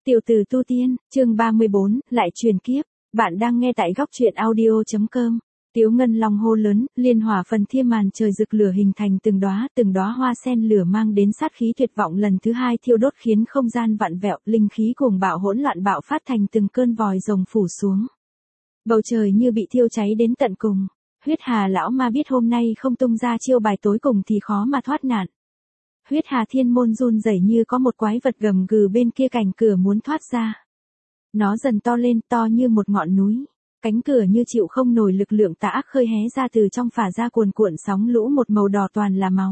Tiểu tử tu tiên, chương 34, lại truyền kiếp. Bạn đang nghe tại góc truyện audio.com. Tiếu Ngân Long hô lớn, liên hỏa phần thiêm màn trời rực lửa hình thành từng đóa hoa sen lửa mang đến sát khí tuyệt vọng lần thứ hai thiêu đốt khiến không gian vặn vẹo, linh khí cuồng bạo hỗn loạn bạo phát thành từng cơn vòi rồng phủ xuống. Bầu trời như bị thiêu cháy đến tận cùng. Huyết Hà lão ma biết hôm nay không tung ra chiêu bài tối cùng thì khó mà thoát nạn. Huyết Hà Thiên Môn run rẩy như có một quái vật gầm gừ bên kia cạnh cửa muốn thoát ra. Nó dần to lên, to như một ngọn núi. Cánh cửa như chịu không nổi lực lượng tà ác khơi hé ra, từ trong phả ra cuồn cuộn sóng lũ một màu đỏ toàn là máu.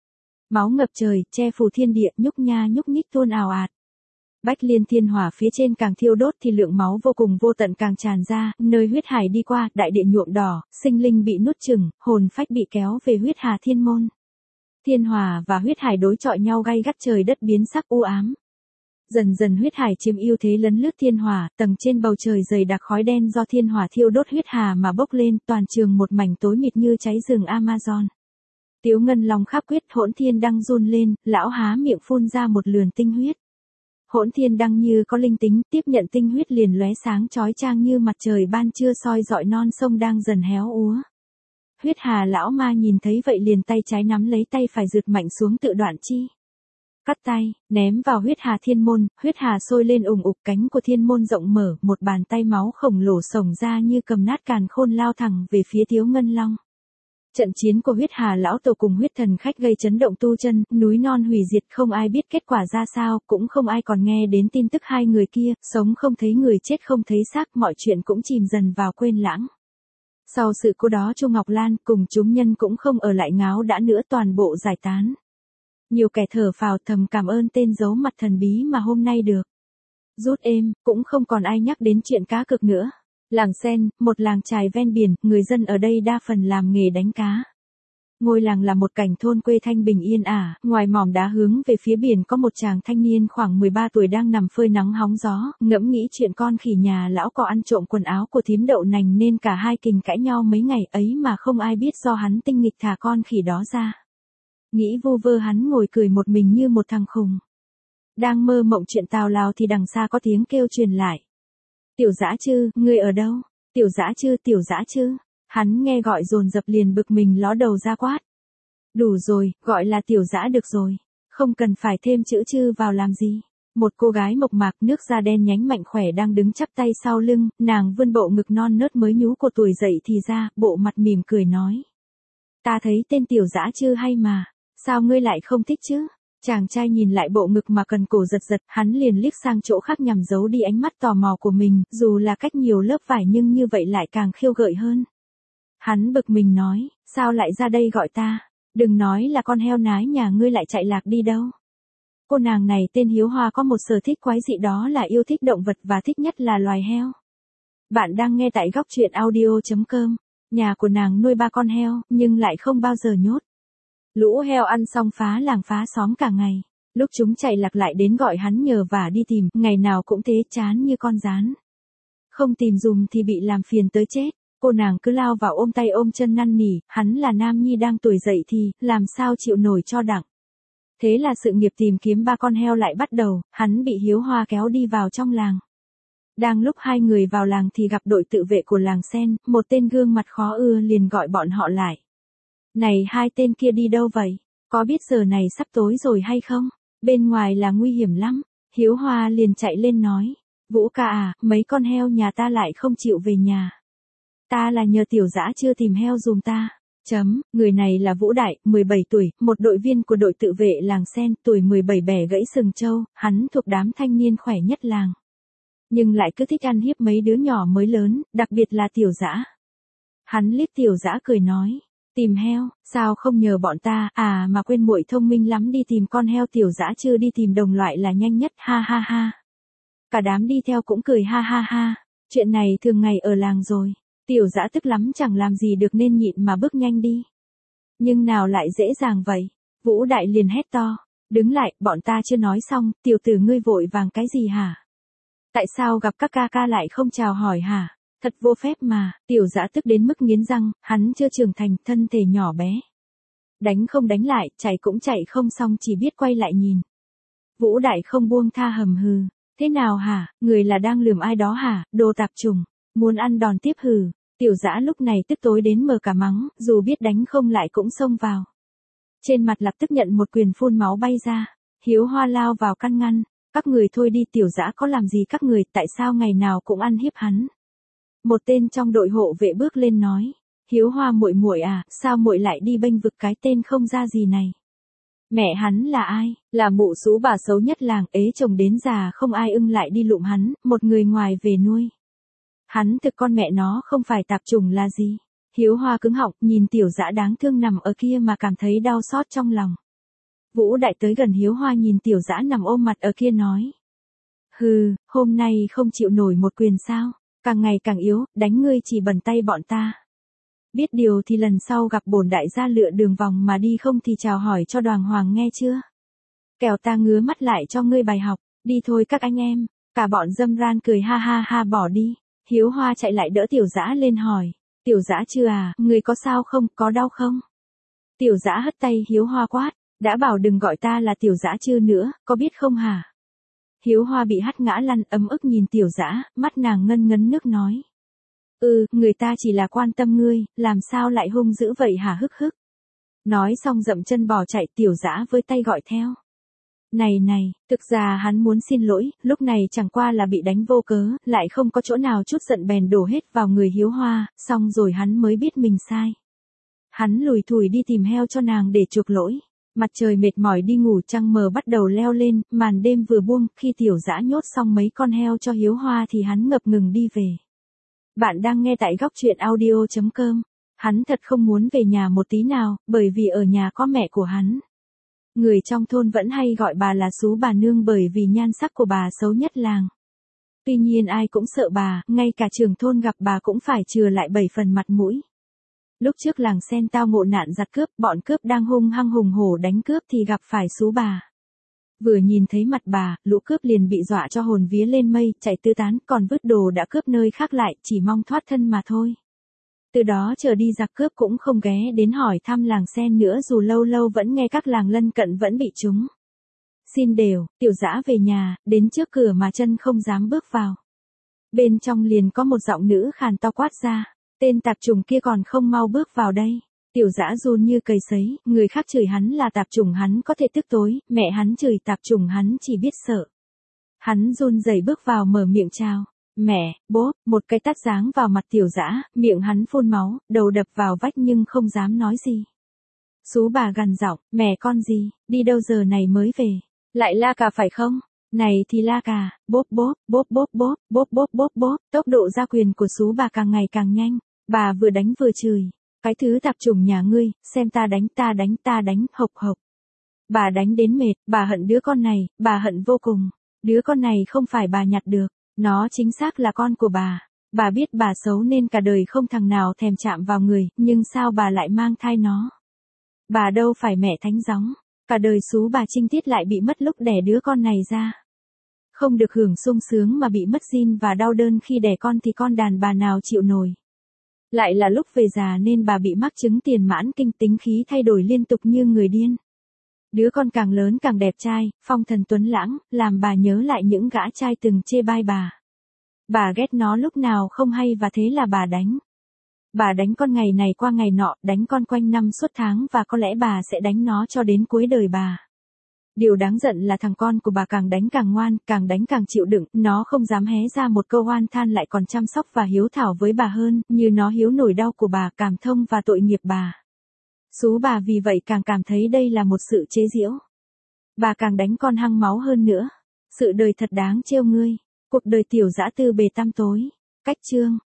Máu ngập trời, che phủ thiên địa, nhúc nha nhúc nhích tuôn ào ạt. Bách Liên Thiên Hỏa phía trên càng thiêu đốt thì lượng máu vô cùng vô tận càng tràn ra, nơi huyết hải đi qua, đại địa nhuộm đỏ, sinh linh bị nuốt chửng, hồn phách bị kéo về huyết hà thiên môn. Thiên hỏa và huyết hải đối chọi nhau gay gắt, trời đất biến sắc u ám. Dần dần huyết hải chiếm ưu thế lấn lướt thiên hỏa, tầng trên bầu trời dày đặc khói đen do thiên hỏa thiêu đốt huyết hà mà bốc lên, toàn trường một mảnh tối mịt như cháy rừng Amazon. Tiếu Ngân Long khắp quyết, Hỗn Thiên Đăng run lên, lão há miệng phun ra một lườn tinh huyết. Hỗn Thiên Đăng như có linh tính, tiếp nhận tinh huyết liền lóe sáng chói chang như mặt trời ban trưa soi rọi non sông đang dần héo úa. Huyết Hà lão ma nhìn thấy vậy liền tay trái nắm lấy tay phải rượt mạnh xuống tự đoạn chi. Cắt tay, ném vào huyết hà thiên môn, huyết hà sôi lên ùng ục, cánh của thiên môn rộng mở, một bàn tay máu khổng lồ xổng ra như cầm nát càn khôn lao thẳng về phía Tiếu Ngân Long. Trận chiến của huyết hà lão tổ cùng huyết thần khách gây chấn động tu chân, núi non hủy diệt, không ai biết kết quả ra sao, cũng không ai còn nghe đến tin tức hai người kia, sống không thấy người, chết không thấy xác, mọi chuyện cũng chìm dần vào quên lãng. Sau sự cố đó Chu Ngọc Lan cùng chúng nhân cũng không ở lại ngáo đã nữa, toàn bộ giải tán. Nhiều kẻ thở phào thầm cảm ơn tên giấu mặt thần bí mà hôm nay được rút êm, cũng không còn ai nhắc đến chuyện cá cược nữa. Làng Sen, một làng chài ven biển, người dân ở đây đa phần làm nghề đánh cá. Ngôi làng là một cảnh thôn quê thanh bình yên ả, ngoài mỏm đá hướng về phía biển có một chàng thanh niên khoảng 13 tuổi đang nằm phơi nắng hóng gió, ngẫm nghĩ chuyện con khỉ nhà lão có ăn trộm quần áo của thím Đậu Nành nên cả hai kình cãi nhau mấy ngày ấy mà không ai biết do hắn tinh nghịch thả con khỉ đó ra. Nghĩ vu vơ hắn ngồi cười một mình như một thằng khùng. Đang mơ mộng chuyện tào lao thì đằng xa có tiếng kêu truyền lại. Tiểu Dã Trư, ngươi ở đâu? Tiểu Dã Trư, Tiểu Dã Trư. Hắn nghe gọi dồn dập liền bực mình ló đầu ra quát. Đủ rồi, gọi là Tiểu Dã được rồi. Không cần phải thêm chữ Trư vào làm gì. Một cô gái mộc mạc nước da đen nhánh mạnh khỏe đang đứng chắp tay sau lưng, nàng vươn bộ ngực non nớt mới nhú của tuổi dậy thì ra, bộ mặt mỉm cười nói. Ta thấy tên Tiểu Dã Trư hay mà, sao ngươi lại không thích chứ? Chàng trai nhìn lại bộ ngực mà cần cổ giật giật, hắn liền liếc sang chỗ khác nhằm giấu đi ánh mắt tò mò của mình, dù là cách nhiều lớp vải nhưng như vậy lại càng khiêu gợi hơn. Hắn bực mình nói, sao lại ra đây gọi ta? Đừng nói là con heo nái nhà ngươi lại chạy lạc đi đâu. Cô nàng này tên Hiếu Hoa có một sở thích quái dị, đó là yêu thích động vật và thích nhất là loài heo. Bạn đang nghe tại góc truyện audio.com. Nhà của nàng nuôi 3 con heo, nhưng lại không bao giờ nhốt. Lũ heo ăn xong phá làng phá xóm cả ngày. Lúc chúng chạy lạc lại đến gọi hắn nhờ vả đi tìm, ngày nào cũng thế, chán như con gián. Không tìm dùm thì bị làm phiền tới chết. Cô nàng cứ lao vào ôm tay ôm chân năn nỉ, hắn là nam nhi đang tuổi dậy thì, làm sao chịu nổi cho đặng. Thế là sự nghiệp tìm kiếm 3 con heo lại bắt đầu, hắn bị Hiếu Hoa kéo đi vào trong làng. Đang lúc hai người vào làng thì gặp đội tự vệ của làng Sen, một tên gương mặt khó ưa liền gọi bọn họ lại. Này, hai tên kia đi đâu vậy? Có biết giờ này sắp tối rồi hay không? Bên ngoài là nguy hiểm lắm. Hiếu Hoa liền chạy lên nói. Vũ ca à, mấy con heo nhà ta lại không chịu về nhà. Ta là nhờ Tiểu Dã Trư tìm heo dùm ta. Người này là Vũ Đại, 17 tuổi, một đội viên của đội tự vệ làng Sen, tuổi 17 bẻ gãy sừng trâu, hắn thuộc đám thanh niên khỏe nhất làng. Nhưng lại cứ thích ăn hiếp mấy đứa nhỏ mới lớn, đặc biệt là Tiểu Dã. Hắn liếc Tiểu Dã cười nói. Tìm heo, sao không nhờ bọn ta, à mà quên, muội thông minh lắm, đi tìm con heo. Tiểu Dã Trư đi tìm đồng loại là nhanh nhất, ha ha ha. Cả đám đi theo cũng cười ha ha ha, chuyện này thường ngày ở làng rồi. Tiểu Dã tức lắm chẳng làm gì được nên nhịn mà bước nhanh đi. Nhưng nào lại dễ dàng vậy? Vũ Đại liền hét to, đứng lại, bọn ta chưa nói xong, tiểu tử ngươi vội vàng cái gì hả? Tại sao gặp các ca ca lại không chào hỏi hả? Thật vô phép mà. Tiểu Dã tức đến mức nghiến răng, hắn chưa trưởng thành, thân thể nhỏ bé. Đánh không đánh lại, chạy cũng chạy không xong, chỉ biết quay lại nhìn. Vũ Đại không buông tha hầm hừ. Thế nào hả, người là đang lườm ai đó hả, đồ tạp trùng, muốn ăn đòn tiếp hừ. Tiểu Dã lúc này tức tối đến mờ cả mắng, dù biết đánh không lại cũng xông vào. Trên mặt lập tức nhận một quyền phun máu bay ra. Hiếu Hoa lao vào căn ngăn, các người thôi đi, Tiểu Dã có làm gì các người, tại sao ngày nào cũng ăn hiếp hắn. Một tên trong đội hộ vệ bước lên nói, Hiếu Hoa muội muội à, sao muội lại đi bênh vực cái tên không ra gì này. Mẹ hắn là ai, là mụ sú bà xấu nhất làng, ế chồng đến già không ai ưng lại đi lụm hắn, một người ngoài về nuôi. Hắn thực con mẹ nó không phải tạp chủng là gì. Hiếu Hoa cứng họng, nhìn Tiểu Dã đáng thương nằm ở kia mà cảm thấy đau xót trong lòng. Vũ Đại tới gần Hiếu Hoa nhìn Tiểu Dã nằm ôm mặt ở kia nói. Hừ, hôm nay không chịu nổi một quyền sao, càng ngày càng yếu, đánh ngươi chỉ bẩn tay bọn ta. Biết điều thì lần sau gặp bổn đại gia lựa đường vòng mà đi, không thì chào hỏi cho Đoàn Hoàng nghe chưa. Kẻo ta ngứa mắt lại cho ngươi bài học, đi thôi các anh em. Cả bọn dâm ran cười ha ha ha bỏ đi. Hiếu Hoa chạy lại đỡ Tiểu Dã lên hỏi. Tiểu Dã chưa à, người có sao không, có đau không? Tiểu Dã hất tay Hiếu Hoa quát, đã bảo đừng gọi ta là Tiểu Dã chưa nữa, có biết không hả? Hiếu Hoa bị hất ngã lăn ấm ức nhìn Tiểu Dã, mắt nàng ngân ngấn nước nói. Người ta chỉ là quan tâm ngươi, làm sao lại hung dữ vậy hả hức hức. Nói xong dậm chân bỏ chạy, Tiểu Dã với tay gọi theo. Này, thực ra hắn muốn xin lỗi, lúc này chẳng qua là bị đánh vô cớ, lại không có chỗ nào chút giận bèn đổ hết vào người Hiếu Hoa, xong rồi hắn mới biết mình sai. Hắn lủi thủi đi tìm heo cho nàng để chuộc lỗi. Mặt trời mệt mỏi đi ngủ, trăng mờ bắt đầu leo lên, màn đêm vừa buông, khi Tiểu Dã nhốt xong mấy con heo cho Hiếu Hoa thì hắn ngập ngừng đi về. Bạn đang nghe tại góc truyện audio.com. Hắn thật không muốn về nhà một tí nào, bởi vì ở nhà có mẹ của hắn. Người trong thôn vẫn hay gọi bà là Sú bà nương bởi vì nhan sắc của bà xấu nhất làng. Tuy nhiên ai cũng sợ bà, ngay cả trưởng thôn gặp bà cũng phải chừa lại 7 phần mặt mũi. Lúc trước làng Sen tao ngộ nạn giặc cướp, bọn cướp đang hung hăng hùng hổ đánh cướp thì gặp phải Sú bà. Vừa nhìn thấy mặt bà, lũ cướp liền bị dọa cho hồn vía lên mây, chạy tứ tán, còn vứt đồ đã cướp nơi khác lại, chỉ mong thoát thân mà thôi. Từ đó trở đi giặc cướp cũng không ghé đến hỏi thăm làng Sen nữa, dù lâu lâu vẫn nghe các làng lân cận vẫn bị trúng. Xin đều, Tiểu Dã về nhà, đến trước cửa mà chân không dám bước vào. Bên trong liền có một giọng nữ khàn to quát ra, tên tạp chủng kia còn không mau bước vào đây. Tiểu Dã run như cầy sấy, người khác chửi hắn là tạp chủng hắn có thể tức tối, mẹ hắn chửi tạp chủng hắn chỉ biết sợ. Hắn run rẩy bước vào mở miệng chào. Mẹ, bố, một cái tát giáng vào mặt Tiểu Dã, miệng hắn phun máu, đầu đập vào vách nhưng không dám nói gì. Sú bà gằn giọng, mẹ con gì, đi đâu giờ này mới về, lại la cà phải không? Này thì la cà, bốp bốp, bốp bốp bốp, bốp bốp bốp bốp, tốc độ ra quyền của sú bà càng ngày càng nhanh, bà vừa đánh vừa chửi, cái thứ tạp chủng nhà ngươi, xem ta đánh, hộc hộc. Bà đánh đến mệt, bà hận đứa con này, bà hận vô cùng, đứa con này không phải bà nhặt được. Nó chính xác là con của bà biết bà xấu nên cả đời không thằng nào thèm chạm vào người, nhưng sao bà lại mang thai nó? Bà đâu phải mẹ thánh gióng, cả đời sú bà trinh tiết lại bị mất lúc đẻ đứa con này ra. Không được hưởng sung sướng mà bị mất gin và đau đơn khi đẻ con thì con đàn bà nào chịu nổi. Lại là lúc về già nên bà bị mắc chứng tiền mãn kinh, tính khí thay đổi liên tục như người điên. Đứa con càng lớn càng đẹp trai, phong thần tuấn lãng, làm bà nhớ lại những gã trai từng chê bai bà. Bà ghét nó lúc nào không hay và thế là bà đánh. Bà đánh con ngày này qua ngày nọ, đánh con quanh năm suốt tháng và có lẽ bà sẽ đánh nó cho đến cuối đời bà. Điều đáng giận là thằng con của bà càng đánh càng ngoan, càng đánh càng chịu đựng, nó không dám hé ra một câu oan than lại còn chăm sóc và hiếu thảo với bà hơn, như nó hiếu nổi đau của bà, cảm thông và tội nghiệp bà. Sú bà vì vậy càng cảm thấy đây là một sự chế giễu. Bà càng đánh con hăng máu hơn nữa. Sự đời thật đáng trêu ngươi. Cuộc đời Tiểu Dã từ bề tăm tối. Cách chương.